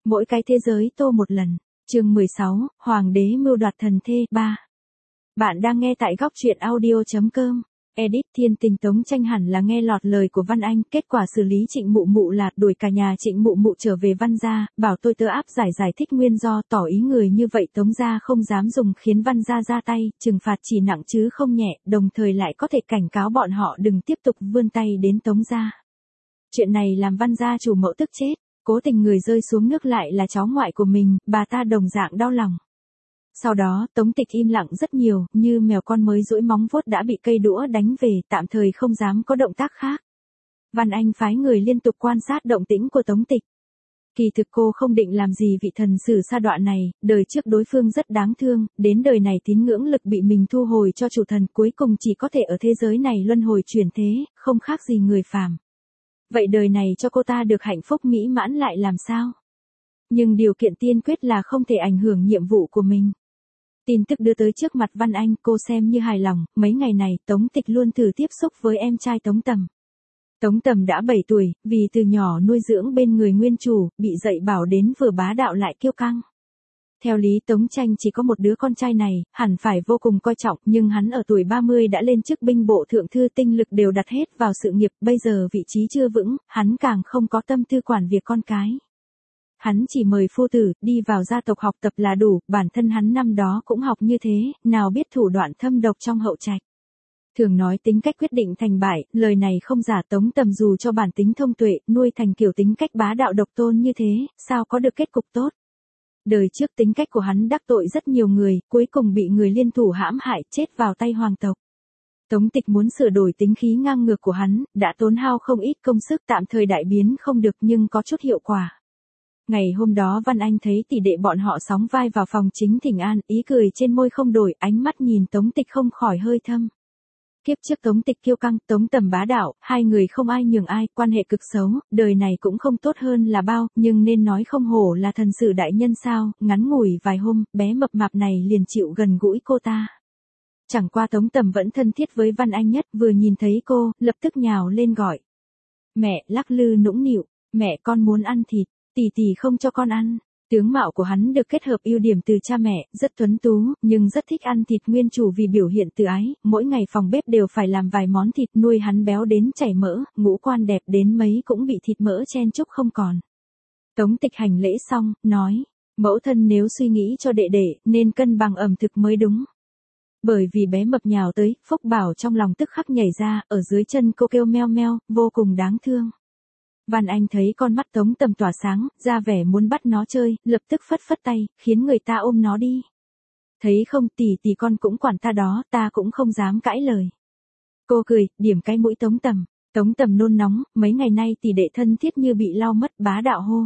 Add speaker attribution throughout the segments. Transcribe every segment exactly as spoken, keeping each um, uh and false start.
Speaker 1: Mỗi cái thế giới tô một lần. Chương mười sáu, Hoàng đế mưu đoạt thần thê ba. Bạn đang nghe tại góc truyện audio chấm com. Edit Thiên Tình Tống Tranh hẳn là nghe lọt lời của Văn Anh, kết quả xử lý Trịnh Mụ Mụ là đuổi cả nhà Trịnh Mụ Mụ trở về Văn gia, bảo tôi tớ áp giải giải thích nguyên do, tỏ ý người như vậy Tống gia không dám dùng khiến Văn gia ra tay, trừng phạt chỉ nặng chứ không nhẹ, đồng thời lại có thể cảnh cáo bọn họ đừng tiếp tục vươn tay đến Tống gia. Chuyện này làm Văn gia chủ mẫu tức chết, cố tình người rơi xuống nước lại là cháu ngoại của mình, bà ta đồng dạng đau lòng. Sau đó, Tống Tịch im lặng rất nhiều, như mèo con mới duỗi móng vuốt đã bị cây đũa đánh về, tạm thời không dám có động tác khác. Văn Anh phái người liên tục quan sát động tĩnh của Tống Tịch. Kỳ thực cô không định làm gì vị thần sử sa đọa này, đời trước đối phương rất đáng thương, đến đời này tín ngưỡng lực bị mình thu hồi cho chủ thần, cuối cùng chỉ có thể ở thế giới này luân hồi chuyển thế, không khác gì người phàm. Vậy đời này cho cô ta được hạnh phúc mỹ mãn lại làm sao? Nhưng điều kiện tiên quyết là không thể ảnh hưởng nhiệm vụ của mình. Tin tức đưa tới trước mặt Văn Anh, cô xem như hài lòng, mấy ngày này Tống Tịch luôn thử tiếp xúc với em trai Tống Tầm. Tống Tầm đã bảy tuổi, vì từ nhỏ nuôi dưỡng bên người nguyên chủ, bị dạy bảo đến vừa bá đạo lại kiêu căng. Theo lý Tống Tranh chỉ có một đứa con trai này, hẳn phải vô cùng coi trọng, nhưng hắn ở tuổi ba mươi đã lên chức binh bộ thượng thư, tinh lực đều đặt hết vào sự nghiệp, bây giờ vị trí chưa vững, hắn càng không có tâm tư quản việc con cái. Hắn chỉ mời phu tử, đi vào gia tộc học tập là đủ, bản thân hắn năm đó cũng học như thế, nào biết thủ đoạn thâm độc trong hậu trạch. Thường nói tính cách quyết định thành bại, lời này không giả. Tống Tầm dù cho bản tính thông tuệ, nuôi thành kiểu tính cách bá đạo độc tôn như thế, sao có được kết cục tốt. Đời trước tính cách của hắn đắc tội rất nhiều người, cuối cùng bị người liên thủ hãm hại, chết vào tay hoàng tộc. Tống Tịch muốn sửa đổi tính khí ngang ngược của hắn, đã tốn hao không ít công sức, tạm thời đại biến không được nhưng có chút hiệu quả. Ngày hôm đó Văn Anh thấy tỷ đệ bọn họ sóng vai vào phòng chính thỉnh an, ý cười trên môi không đổi, ánh mắt nhìn Tống Tịch không khỏi hơi thâm. Kiếp trước Tống Tịch kiêu căng, Tống Tầm bá đạo, hai người không ai nhường ai, quan hệ cực xấu, đời này cũng không tốt hơn là bao, nhưng nên nói không hổ là thần sử đại nhân sao, ngắn ngủi vài hôm, bé mập mạp này liền chịu gần gũi cô ta. Chẳng qua Tống Tầm vẫn thân thiết với Văn Anh nhất, vừa nhìn thấy cô, lập tức nhào lên gọi. Mẹ, lắc lư nũng nịu, mẹ con muốn ăn thịt, tỷ tỷ không cho con ăn. Tướng mạo của hắn được kết hợp ưu điểm từ cha mẹ, rất tuấn tú, nhưng rất thích ăn thịt. Nguyên chủ vì biểu hiện từ ái, mỗi ngày phòng bếp đều phải làm vài món thịt, nuôi hắn béo đến chảy mỡ, ngũ quan đẹp đến mấy cũng bị thịt mỡ chen chúc không còn. Tống Tịch hành lễ xong, nói, mẫu thân nếu suy nghĩ cho đệ đệ, nên cân bằng ẩm thực mới đúng. Bởi vì bé mập nhào tới, Phúc Bảo trong lòng tức khắc nhảy ra, ở dưới chân cô kêu meo meo, vô cùng đáng thương. Văn Anh thấy con mắt Tống Tầm tỏa sáng, ra vẻ muốn bắt nó chơi, lập tức phất phất tay, khiến người ta ôm nó đi. Thấy không, tỷ tỷ con cũng quản ta đó, ta cũng không dám cãi lời. Cô cười, điểm cái mũi Tống Tầm. Tống Tầm nôn nóng, mấy ngày nay tỷ đệ thân thiết như bị lau mất, bá đạo hô.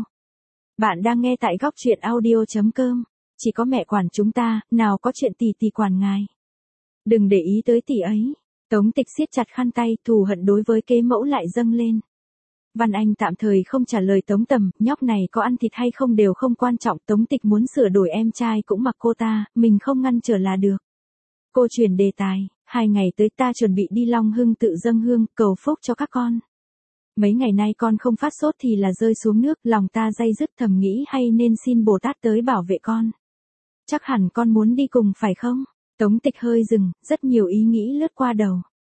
Speaker 1: Bạn đang nghe tại góc truyện audio chấm com. Chỉ có mẹ quản chúng ta, nào có chuyện tỷ tỷ quản ngài. Đừng để ý tới tỷ ấy. Tống Tịch siết chặt khăn tay, thù hận đối với kế mẫu lại dâng lên. Văn Anh tạm thời không trả lời Tống Tầm, nhóc này có ăn thịt hay không đều không quan trọng, Tống Tịch muốn sửa đổi em trai cũng mặc cô ta, mình không ngăn trở là được. Cô chuyển đề tài, hai ngày tới ta chuẩn bị đi Long Hưng tự dâng hương, cầu phúc cho các con. Mấy ngày nay con không phát sốt thì là rơi xuống nước, lòng ta day dứt thầm nghĩ hay nên xin Bồ Tát tới bảo vệ con. Chắc hẳn con muốn đi cùng phải không? Tống Tịch hơi dừng, rất nhiều ý nghĩ lướt qua đầu.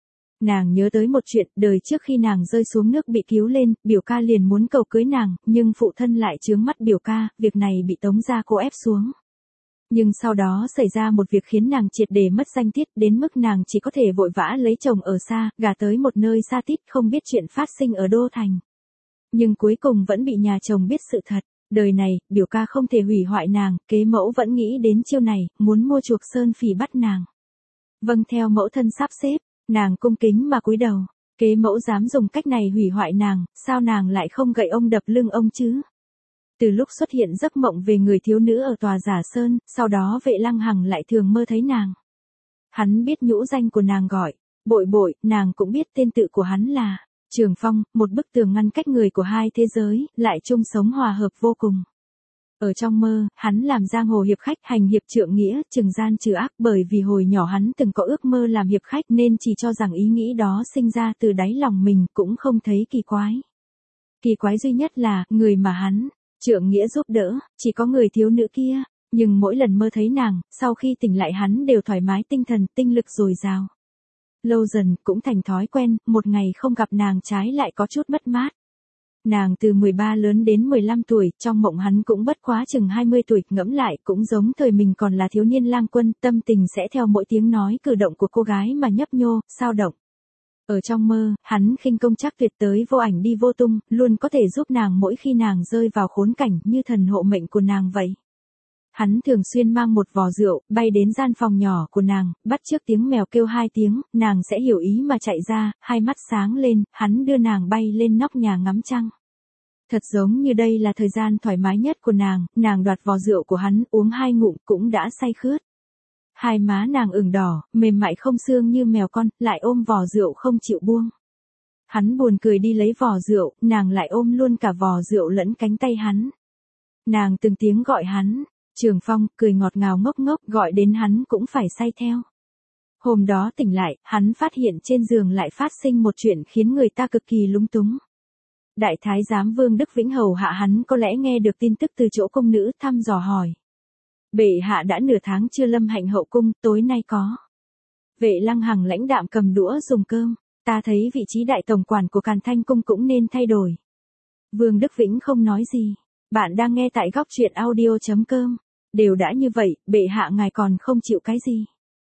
Speaker 1: Nàng nhớ tới một chuyện, đời trước khi nàng rơi xuống nước bị cứu lên, biểu ca liền muốn cầu cưới nàng, nhưng phụ thân lại chướng mắt biểu ca, việc này bị Tống gia cô ép xuống. Nhưng sau đó xảy ra một việc khiến nàng triệt để mất danh tiết, đến mức nàng chỉ có thể vội vã lấy chồng ở xa, gả tới một nơi xa tít, không biết chuyện phát sinh ở Đô Thành. Nhưng cuối cùng vẫn bị nhà chồng biết sự thật, đời này, biểu ca không thể hủy hoại nàng, kế mẫu vẫn nghĩ đến chiêu này, muốn mua chuộc Sơn Phỉ bắt nàng. Vâng, theo mẫu thân sắp xếp. Nàng cung kính mà cúi đầu, kế mẫu dám dùng cách này hủy hoại nàng, sao nàng lại không gậy ông đập lưng ông chứ? Từ lúc xuất hiện giấc mộng về người thiếu nữ ở tòa Giả Sơn, sau đó Vệ Lăng Hằng lại thường mơ thấy nàng. Hắn biết nhũ danh của nàng gọi, Bội Bội, nàng cũng biết tên tự của hắn là Trường Phong, một bức tường ngăn cách người của hai thế giới, lại chung sống hòa hợp vô cùng. Ở trong mơ, hắn làm giang hồ hiệp khách, hành hiệp trượng nghĩa, trừng gian trừ ác, bởi vì hồi nhỏ hắn từng có ước mơ làm hiệp khách nên chỉ cho rằng ý nghĩ đó sinh ra từ đáy lòng mình, cũng không thấy kỳ quái. Kỳ quái duy nhất là, người mà hắn Trượng nghĩa giúp đỡ, chỉ có người thiếu nữ kia, nhưng mỗi lần mơ thấy nàng, sau khi tỉnh lại hắn đều thoải mái tinh thần, tinh lực dồi dào. Lâu dần, cũng thành thói quen, một ngày không gặp nàng trái lại có chút mất mát. Nàng từ mười ba lớn đến mười lăm tuổi, trong mộng hắn cũng bất quá chừng hai mươi tuổi, ngẫm lại cũng giống thời mình còn là thiếu niên lang quân, tâm tình sẽ theo mỗi tiếng nói cử động của cô gái mà nhấp nhô, sao động. Ở trong mơ, hắn khinh công chắc tuyệt tới vô ảnh đi vô tung, luôn có thể giúp nàng mỗi khi nàng rơi vào khốn cảnh như thần hộ mệnh của nàng vậy. Hắn thường xuyên mang một vò rượu, bay đến gian phòng nhỏ của nàng, bắt chước tiếng mèo kêu hai tiếng, nàng sẽ hiểu ý mà chạy ra, hai mắt sáng lên, hắn đưa nàng bay lên nóc nhà ngắm trăng. Thật giống như đây là thời gian thoải mái nhất của nàng, nàng đoạt vò rượu của hắn, uống hai ngụm cũng đã say khướt. Hai má nàng ửng đỏ, mềm mại không xương như mèo con, lại ôm vò rượu không chịu buông. Hắn buồn cười đi lấy vò rượu, nàng lại ôm luôn cả vò rượu lẫn cánh tay hắn. Nàng từng tiếng gọi hắn, Trường Phong, cười ngọt ngào ngốc ngốc, gọi đến hắn cũng phải say theo. Hôm đó tỉnh lại, hắn phát hiện trên giường lại phát sinh một chuyện khiến người ta cực kỳ lúng túng. Đại thái giám Vương Đức Vĩnh hầu hạ hắn có lẽ nghe được tin tức từ chỗ công nữ, thăm dò hỏi. Bệ hạ đã nửa tháng chưa lâm hạnh hậu cung, tối nay có. Vệ Lăng Hằng lãnh đạm cầm đũa dùng cơm, ta thấy vị trí đại tổng quản của Càn Thanh cung cũng nên thay đổi. Vương Đức Vĩnh không nói gì. Bạn đang nghe tại góc truyện audio chấm com. Đều đã như vậy, bệ hạ ngài còn không chịu cái gì.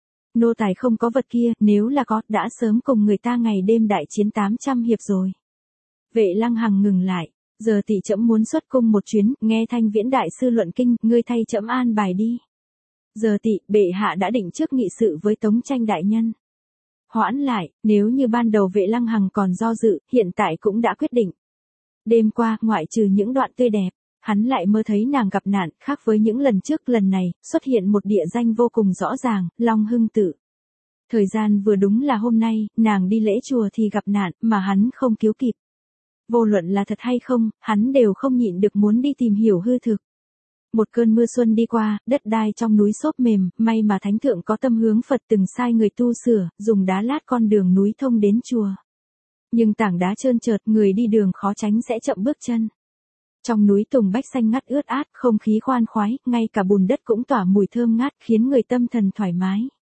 Speaker 1: Nô tài không có vật kia, nếu là có, đã sớm cùng người ta ngày đêm đại chiến tám trăm hiệp rồi. Vệ Lăng Hằng ngừng lại, giờ tỷ trẫm muốn xuất cung một chuyến, nghe Thanh Viễn đại sư luận kinh, ngươi thay trẫm an bài đi. Giờ tỷ, bệ hạ đã định trước nghị sự với Tống Tranh đại nhân. Hoãn lại, nếu như ban đầu Vệ Lăng Hằng còn do dự, hiện tại cũng đã quyết định. Đêm qua, ngoại trừ những đoạn tươi đẹp, hắn lại mơ thấy nàng gặp nạn, khác với những lần trước, lần này, xuất hiện một địa danh vô cùng rõ ràng, Long Hưng Tự. Thời gian vừa đúng là hôm nay, nàng đi lễ chùa thì gặp nạn, mà hắn không cứu kịp. Vô luận là thật hay không, hắn đều không nhịn được muốn đi tìm hiểu hư thực. Một cơn mưa xuân đi qua, đất đai trong núi xốp mềm, may mà thánh thượng có tâm hướng Phật từng sai người tu sửa, dùng đá lát con đường núi thông đến chùa. Nhưng tảng đá trơn trượt, người đi đường khó tránh sẽ chậm bước chân. Trong núi tùng bách xanh ngắt ướt át, không khí khoan khoái, ngay cả bùn đất cũng tỏa mùi thơm ngát, khiến người tâm thần thoải mái.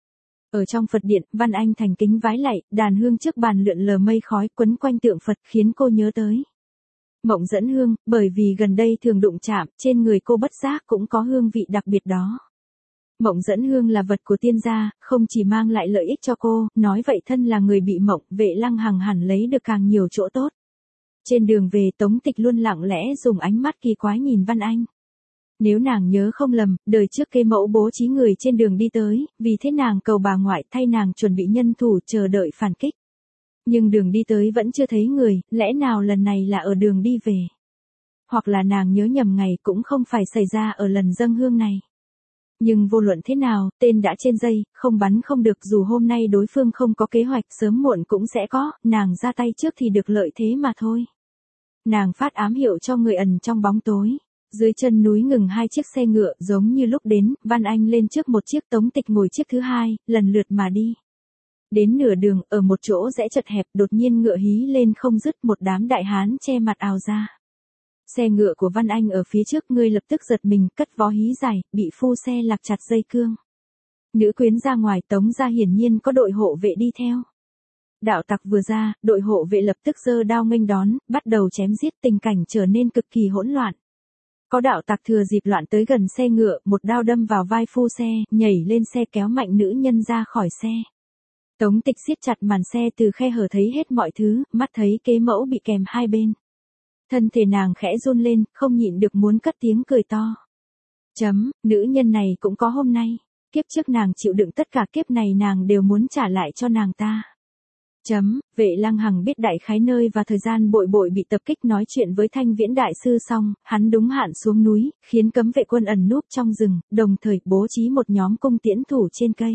Speaker 1: Ở trong Phật điện, Văn Anh thành kính vái lạy, đàn hương trước bàn lượn lờ mây khói quấn quanh tượng Phật khiến cô nhớ tới Mộng Dẫn Hương, bởi vì gần đây thường đụng chạm, trên người cô bất giác cũng có hương vị đặc biệt đó. Mộng Dẫn Hương là vật của tiên gia, không chỉ mang lại lợi ích cho cô, nói vậy thân là người bị mộng, Vệ Lăng Hằng hẳn lấy được càng nhiều chỗ tốt. Trên đường về, Tống Tịch luôn lặng lẽ dùng ánh mắt kỳ quái nhìn Văn Anh. Nếu nàng nhớ không lầm, đời trước Kê Mẫu bố trí người trên đường đi tới, vì thế nàng cầu bà ngoại thay nàng chuẩn bị nhân thủ chờ đợi phản kích. Nhưng đường đi tới vẫn chưa thấy người, lẽ nào lần này là ở đường đi về? Hoặc là nàng nhớ nhầm ngày, cũng không phải xảy ra ở lần dâng hương này. Nhưng vô luận thế nào, tên đã trên dây, không bắn không được, dù hôm nay đối phương không có kế hoạch, sớm muộn cũng sẽ có, nàng ra tay trước thì được lợi thế mà thôi. Nàng phát ám hiệu cho người ẩn trong bóng tối. Dưới chân núi ngừng hai chiếc xe ngựa, giống như lúc đến, Văn Anh lên trước một chiếc, Tống Tịch ngồi chiếc thứ hai, lần lượt mà đi. Đến nửa đường, ở một chỗ rẽ chật hẹp, đột nhiên ngựa hí lên không dứt, một đám đại hán che mặt ào ra. Xe ngựa của Văn Anh ở phía trước, ngươi lập tức giật mình, cất vó hí dài, bị phu xe lạc chặt dây cương. Nữ quyến ra ngoài, Tống gia hiển nhiên có đội hộ vệ đi theo. Đạo tặc vừa ra, đội hộ vệ lập tức giơ đao nghênh đón, bắt đầu chém giết, tình cảnh trở nên cực kỳ hỗn loạn. Có đạo tặc thừa dịp loạn tới gần xe ngựa, một đao đâm vào vai phu xe, nhảy lên xe kéo mạnh nữ nhân ra khỏi xe. Tống Tịch siết chặt màn xe, từ khe hở thấy hết mọi thứ, mắt thấy Kế Mẫu bị kèm hai bên. Thân thể nàng khẽ run lên, không nhịn được muốn cất tiếng cười to. Chấm, nữ nhân này cũng có hôm nay. Kiếp trước nàng chịu đựng tất cả, kiếp này nàng đều muốn trả lại cho nàng ta. Chấm, Vệ Lăng Hằng biết đại khái nơi và thời gian bội bội bị tập kích, nói chuyện với Thanh Viễn đại sư xong, hắn đúng hạn xuống núi, khiến cấm vệ quân ẩn núp trong rừng, đồng thời bố trí một nhóm cung tiễn thủ trên cây.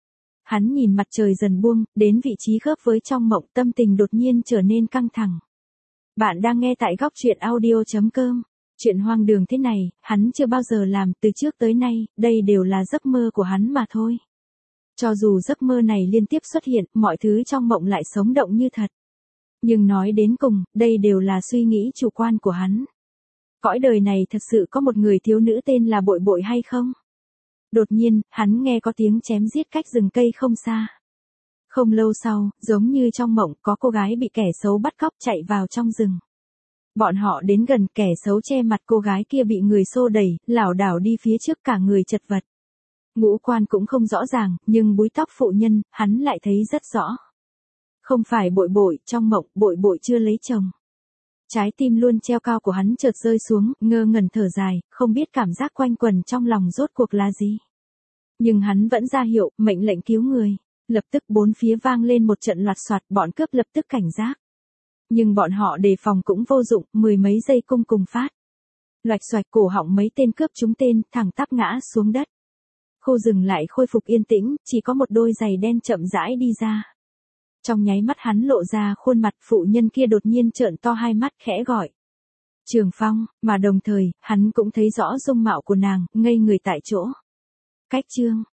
Speaker 1: Hắn nhìn mặt trời dần buông, đến vị trí khớp với trong mộng, tâm tình đột nhiên trở nên căng thẳng. Bạn đang nghe tại góc truyện audio chấm com. Chuyện hoang đường thế này, hắn chưa bao giờ làm, từ trước tới nay, đây đều là giấc mơ của hắn mà thôi. Cho dù giấc mơ này liên tiếp xuất hiện, mọi thứ trong mộng lại sống động như thật. Nhưng nói đến cùng, đây đều là suy nghĩ chủ quan của hắn. Cõi đời này thật sự có một người thiếu nữ tên là Bội Bội hay không? Đột nhiên, hắn nghe có tiếng chém giết cách rừng cây không xa. Không lâu sau, giống như trong mộng, có cô gái bị kẻ xấu bắt cóc chạy vào trong rừng. Bọn họ đến gần, kẻ xấu che mặt cô gái kia bị người xô đẩy, lảo đảo đi phía trước, cả người chật vật. Ngũ quan cũng không rõ ràng, nhưng búi tóc phụ nhân, hắn lại thấy rất rõ. Không phải Bội Bội, trong mộng, Bội Bội chưa lấy chồng. Trái tim luôn treo cao của hắn chợt rơi xuống, ngơ ngẩn thở dài, không biết cảm giác quanh quẩn trong lòng rốt cuộc là gì. Nhưng hắn vẫn ra hiệu, mệnh lệnh cứu người. Lập tức bốn phía vang lên một trận loạt soạt, bọn cướp lập tức cảnh giác. Nhưng bọn họ đề phòng cũng vô dụng, mười mấy giây cung cùng phát. Loạch xoạch, cổ họng mấy tên cướp trúng tên, thẳng tắp ngã xuống đất. Khu rừng lại khôi phục yên tĩnh, chỉ có một đôi giày đen chậm rãi đi ra. Trong nháy mắt hắn lộ ra khuôn mặt, phụ nhân kia đột nhiên trợn to hai mắt khẽ gọi. Trường Phong, mà đồng thời, hắn cũng thấy rõ dung mạo của nàng, ngây người tại chỗ. Cách chương